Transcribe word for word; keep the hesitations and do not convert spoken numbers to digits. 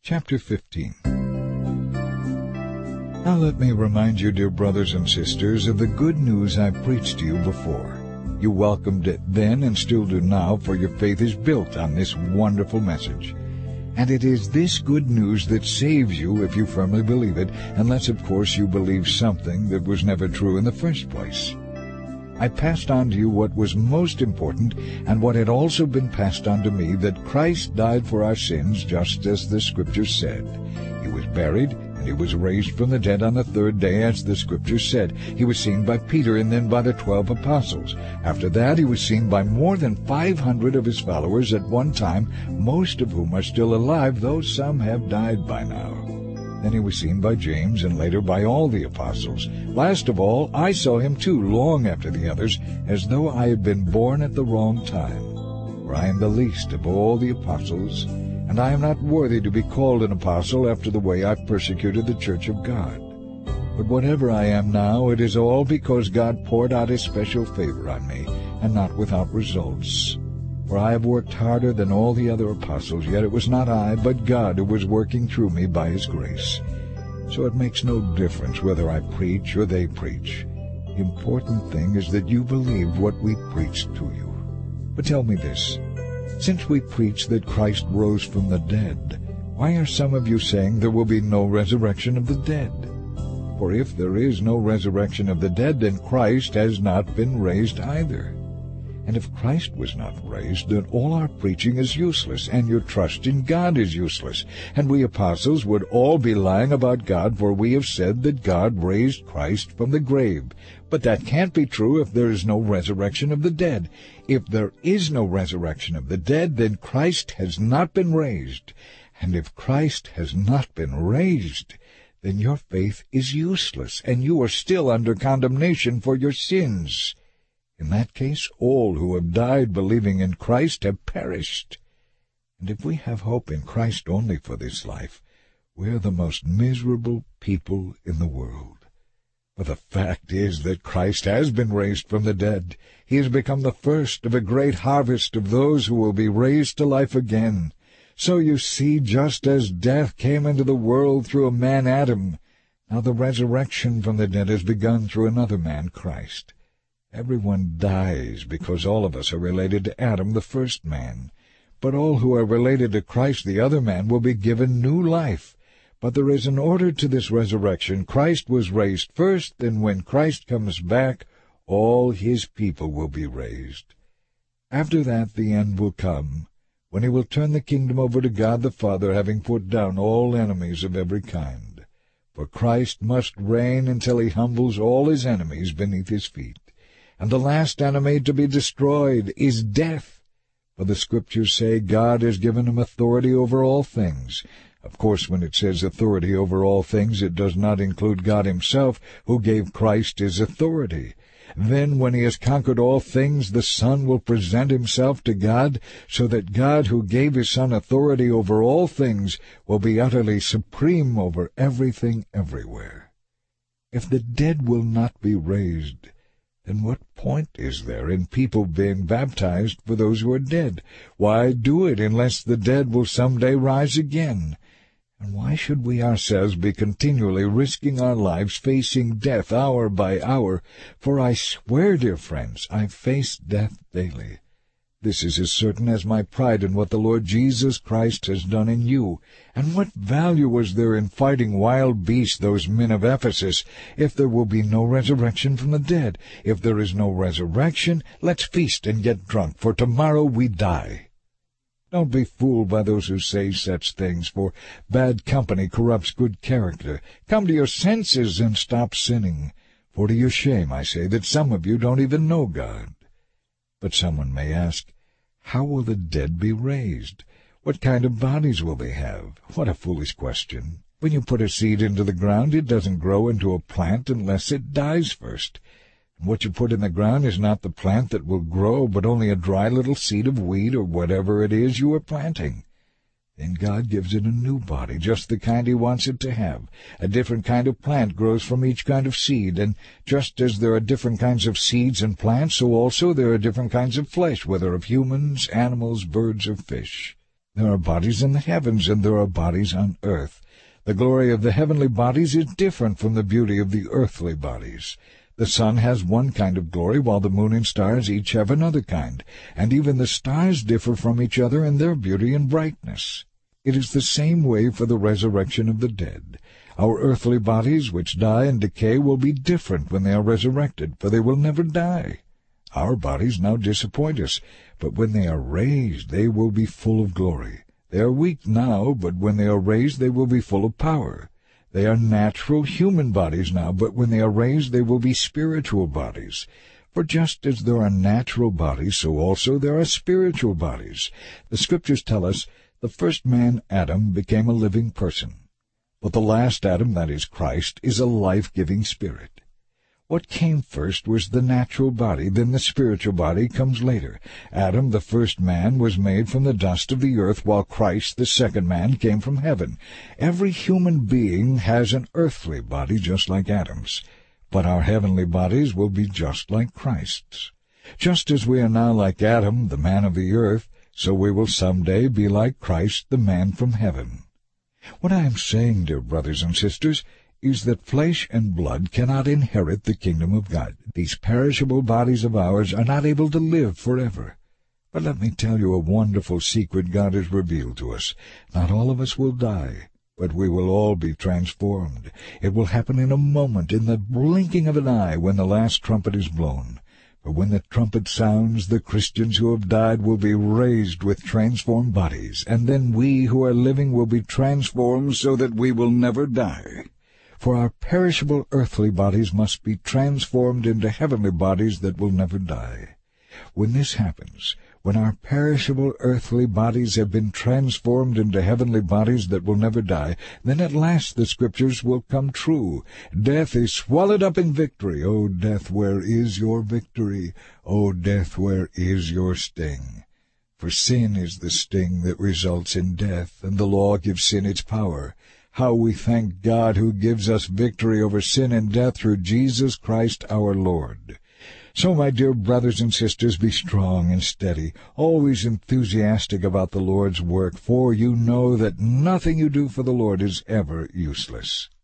Chapter fifteen. Now let me remind you, dear brothers and sisters, of the good news I preached to you before. You welcomed it then and still do now, for your faith is built on this wonderful message. And it is this good news that saves you if you firmly believe it, unless, of course, you believe something that was never true in the first place. I passed on to you what was most important, and what had also been passed on to me, that Christ died for our sins, just as the Scriptures said. He was buried, and he was raised from the dead on the third day, as the Scriptures said. He was seen by Peter, and then by the twelve apostles. After that he was seen by more than five hundred of his followers at one time, most of whom are still alive, though some have died by now. Then he was seen by James, and later by all the apostles. Last of all, I saw him too, long after the others, as though I had been born at the wrong time. For I am the least of all the apostles, and I am not worthy to be called an apostle after the way I persecuted the church of God. But whatever I am now, it is all because God poured out his special favor on me, and not without results. For I have worked harder than all the other apostles, yet it was not I, but God who was working through me by his grace. So it makes no difference whether I preach or they preach. The important thing is that you believe what we preached to you. But tell me this, since we preach that Christ rose from the dead, why are some of you saying there will be no resurrection of the dead? For if there is no resurrection of the dead, then Christ has not been raised either. And if Christ was not raised, then all our preaching is useless, and your trust in God is useless. And we apostles would all be lying about God, for we have said that God raised Christ from the grave. But that can't be true if there is no resurrection of the dead. If there is no resurrection of the dead, then Christ has not been raised. And if Christ has not been raised, then your faith is useless, and you are still under condemnation for your sins. In that case, all who have died believing in Christ have perished. And if we have hope in Christ only for this life, we are the most miserable people in the world. For the fact is that Christ has been raised from the dead. He has become the first of a great harvest of those who will be raised to life again. So you see, just as death came into the world through a man Adam, now the resurrection from the dead has begun through another man, Christ. Everyone dies because all of us are related to Adam, the first man. But all who are related to Christ, the other man, will be given new life. But there is an order to this resurrection. Christ was raised first, and when Christ comes back, all his people will be raised. After that the end will come, when he will turn the kingdom over to God the Father, having put down all enemies of every kind. For Christ must reign until he humbles all his enemies beneath his feet. And the last enemy to be destroyed is death. For the Scriptures say God has given him authority over all things. Of course, when it says authority over all things, it does not include God himself, who gave Christ his authority. Then, when he has conquered all things, the Son will present himself to God, so that God, who gave his Son authority over all things, will be utterly supreme over everything everywhere. If the dead will not be raised, then what point is there in people being baptized for those who are dead? Why do it unless the dead will some day rise again? And why should we ourselves be continually risking our lives, facing death hour by hour? For I swear, dear friends, I face death daily. This is as certain as my pride in what the Lord Jesus Christ has done in you. And what value was there in fighting wild beasts, those men of Ephesus, if there will be no resurrection from the dead? If there is no resurrection, let's feast and get drunk, for tomorrow we die. Don't be fooled by those who say such things, for bad company corrupts good character. Come to your senses and stop sinning. For to your shame I say that some of you don't even know God. But someone may ask, how will the dead be raised? What kind of bodies will they have? What a foolish question. When you put a seed into the ground, it doesn't grow into a plant unless it dies first. And what you put in the ground is not the plant that will grow, but only a dry little seed of wheat or whatever it is you are planting. Then God gives it a new body, just the kind he wants it to have. A different kind of plant grows from each kind of seed, and just as there are different kinds of seeds and plants, so also there are different kinds of flesh, whether of humans, animals, birds, or fish. There are bodies in the heavens, and there are bodies on earth. The glory of the heavenly bodies is different from the beauty of the earthly bodies. The sun has one kind of glory, while the moon and stars each have another kind, and even the stars differ from each other in their beauty and brightness. It is the same way for the resurrection of the dead. Our earthly bodies, which die and decay, will be different when they are resurrected, for they will never die. Our bodies now disappoint us, but when they are raised, they will be full of glory. They are weak now, but when they are raised, they will be full of power. They are natural human bodies now, but when they are raised, they will be spiritual bodies. For just as there are natural bodies, so also there are spiritual bodies. The Scriptures tell us the first man, Adam, became a living person. But the last Adam, that is Christ, is a life-giving spirit. What came first was the natural body, then the spiritual body comes later. Adam, the first man, was made from the dust of the earth, while Christ, the second man, came from heaven. Every human being has an earthly body just like Adam's, but our heavenly bodies will be just like Christ's. Just as we are now like Adam, the man of the earth, so we will someday be like Christ, the man from heaven. What I am saying, dear brothers and sisters, is that flesh and blood cannot inherit the kingdom of God. These perishable bodies of ours are not able to live forever. But let me tell you a wonderful secret God has revealed to us. Not all of us will die, but we will all be transformed. It will happen in a moment, in the blinking of an eye, when the last trumpet is blown. For when the trumpet sounds, the Christians who have died will be raised with transformed bodies, and then we who are living will be transformed so that we will never die. For our perishable earthly bodies must be transformed into heavenly bodies that will never die. When this happens, when our perishable earthly bodies have been transformed into heavenly bodies that will never die, then at last the Scriptures will come true. Death is swallowed up in victory. O death, where is your victory? O death, where is your sting? For sin is the sting that results in death, and the law gives sin its power. How we thank God who gives us victory over sin and death through Jesus Christ our Lord. So, my dear brothers and sisters, be strong and steady, always enthusiastic about the Lord's work, for you know that nothing you do for the Lord is ever useless.